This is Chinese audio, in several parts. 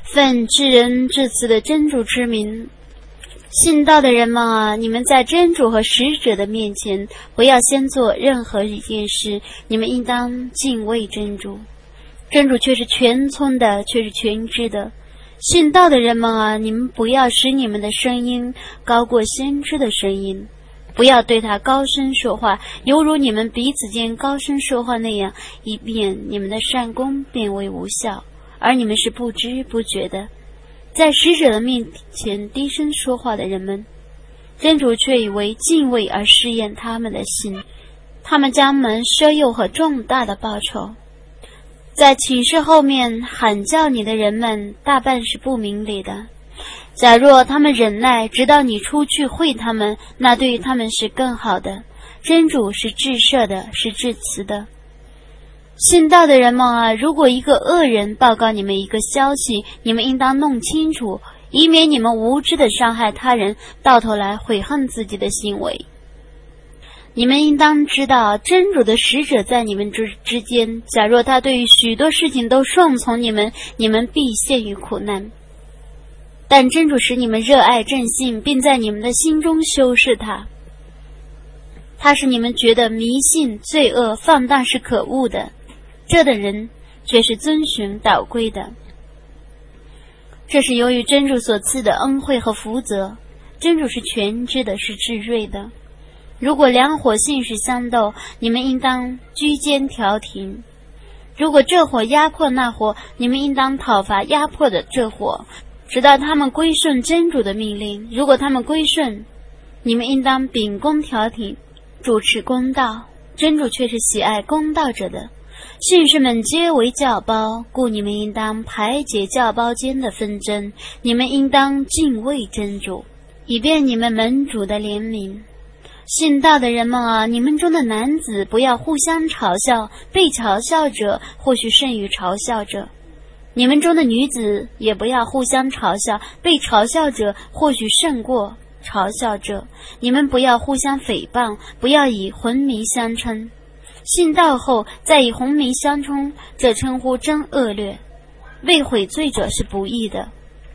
奉至仁至慈的真主之名，信道的人们啊，你们在真主和使者的面前，不要先做任何一件事，你们应当敬畏真主。真主却是全聪的，却是全知的。信道的人们啊，你们不要使你们的声音高过先知的声音，不要对他高声说话，犹如你们彼此间高声说话那样，以便你们的善功变为无效，而你们是不知不觉的。在使者的面前低声说话的人们，真主却以为敬畏而试验他们的心，他们将蒙奢诱和重大的报酬。在寝室后面喊叫你的人们，大半是不明理的。假若他们忍耐，直到你出去会他们，那对于他们是更好的。真主是至赦的，是至慈的。信道的人们啊，如果一个恶人报告你们一个消息，你们应当弄清楚，以免你们无知的伤害他人，到头来悔恨自己的行为。你们应当知道，真主的使者在你们之间，假若他对于许多事情都顺从你们，你们必陷于苦难。但真主使你们热爱正信，并在你们的心中修饰它。他使你们觉得迷信、罪恶、放荡是可恶的，这等人却是遵循导归的。这是由于真主所赐的恩惠和福泽，真主是全知的，是至睿的。如果两火性是相斗，你们应当居间调停；如果这火压迫那火，你们应当讨伐压迫的这火，直到他们归顺真主的命令。如果他们归顺，你们应当秉公调停，主持公道。真主却是喜爱公道者的。信士们皆为教胞，故你们应当排解教胞间的纷争。你们应当敬畏真主，以便你们蒙主的怜悯。信道的人们啊，你们中的男子不要互相嘲笑，被嘲笑者或许胜于嘲笑者；你们中的女子也不要互相嘲笑，被嘲笑者或许胜过嘲笑者。你们不要互相诽谤，不要以混迷相称。信道后再以混迷相称，这称呼真恶劣，为悔罪者是不义的。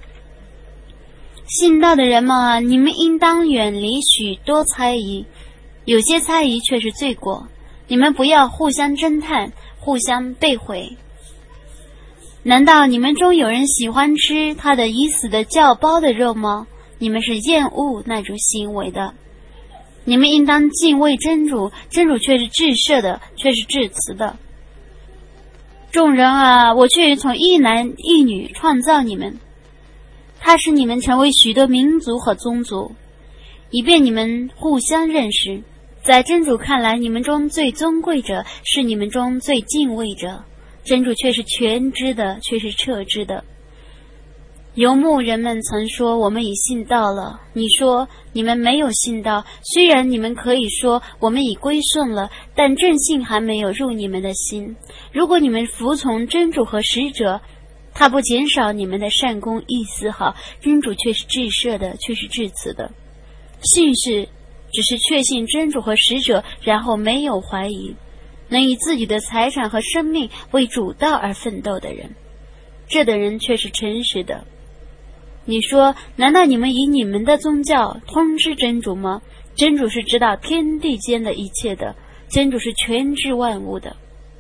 信道的人们啊，你们应当远离许多猜疑，有些猜疑却是罪过。你们不要互相侦探，互相背毁。难道你们中有人喜欢吃他的已死的教胞的肉吗？你们是厌恶那种行为的。你们应当敬畏真主，真主却是至赦的，却是至慈的。众人啊，我却从一男一女创造你们，他使你们成为许多民族和宗族，以便你们互相认识。在真主看来，你们中最尊贵者是你们中最敬畏者。真主却是全知的，却是彻知的。游牧人们曾说，我们已信道了。你说你们没有信道，虽然你们可以说我们已归顺了，但正信还没有入你们的心。如果你们服从真主和使者，他不减少你们的善功一丝毫，真主却是至赦的，却是至慈的。信士只是确信真主和使者，然后没有怀疑，能以自己的财产和生命为主道而奋斗的人，这等人却是诚实的。你说，难道你们以你们的宗教通知真主吗？真主是知道天地间的一切的，真主是全知万物的。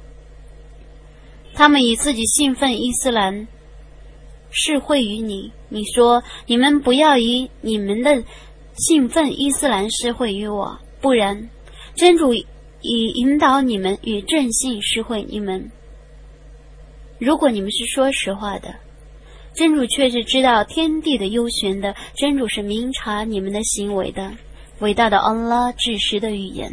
他们以自己信奉伊斯兰示惠于你，你说你们不要以你们的信奉伊斯兰示惠于我，不然真主以引导你们与正信示惠你们。如果你们是说实话的，真主却是知道天地的幽玄的，真主是明察你们的行为的。伟大的安拉至实的预言。